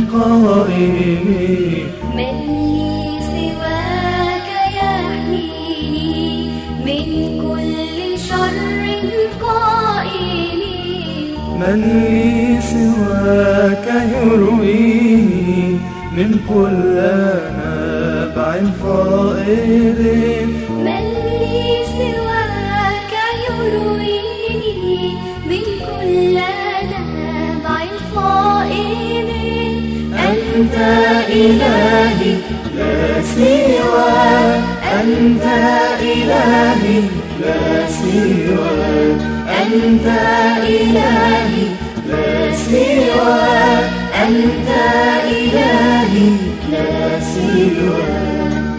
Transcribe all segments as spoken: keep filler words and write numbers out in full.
قائمي. من لي سواك يحميني من كل شر قائمي. من لي سواك يرويني من كل نبع فائض. من لي سواك يرويني من كل نبع فائض. أنت إلهي لا سواك، أنت إلهي لا سواك، أنت إلهي لا سواك، أنت إلهي لا سواك.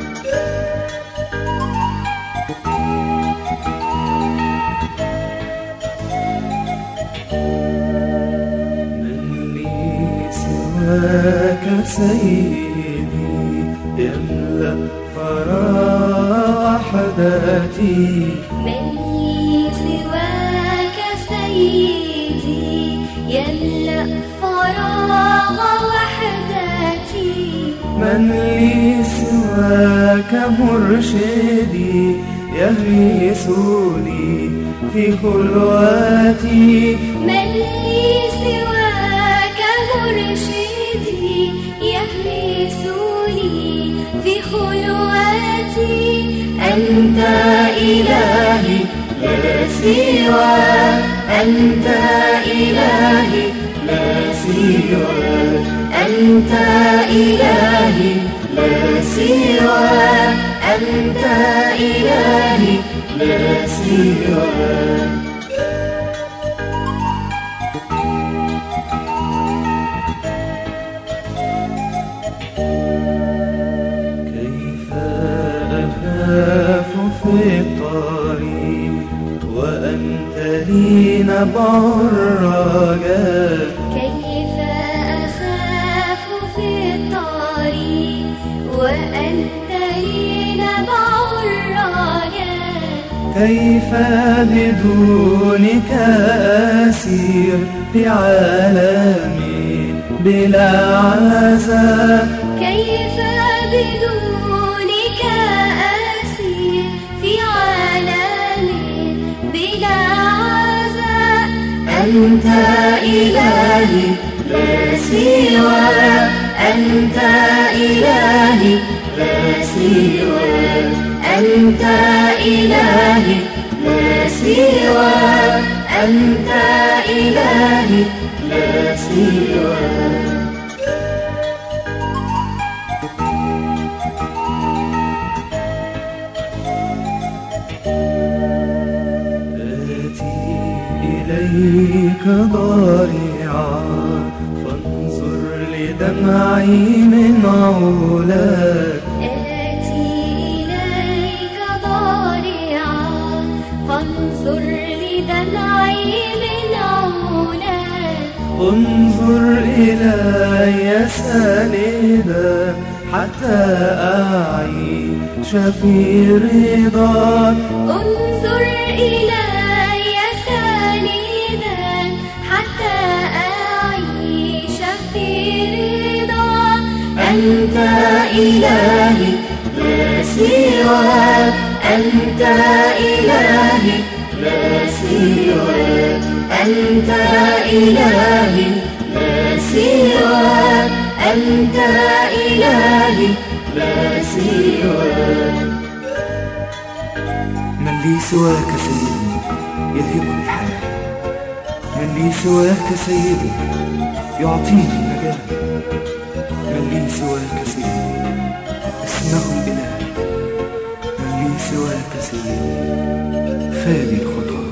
من لي سواك سيدي يملأ فراغ وحدتي. من لي سواك سيدي يملأ فراغ وحدتي. من لي سواك مرشدي يهمسني في خلوتي. من لي سواك مرشدي يهمسني في خلوتي. أنت إلهي لا سواك، أنت إلهي لا سواك، أنت إلهي لا سواك، أنت إلهي لا سواك. كيف أخاف في الطريق وأنت لي نبع الرجاء. كيف أخاف في الطريق وأنت لي نبع الرجاء. كيف بدونك أسير في عالمي بلا عزاء. كيف بدونك أسير في عالم بلا عزاء. أنت إلهي لا سواك، أنت إلهي لا سواك، أنت إلهي لا سواك، أنت إلهي لا سواك. آتي إليك ضارعا فانظر لدمعي من علاك. آتي إليك ضارعا فانظر لدمعي من علاك. انظر إلي ساندا حتى أعيش في رضاك. انظر إلي ساندا حتى أعيش في رضاك. أنت إلهي لا سواك، أنت إلهي لا سواك، أنت إلهي لا سواك، أنت إلهي لا سواك. من لي سواك سيدي يذهب الحال، من لي سواك سيدي يعطيني النجاة. من لي سواك سيدي اسمه الإله، من لي سواك سيدي فادي الخطى.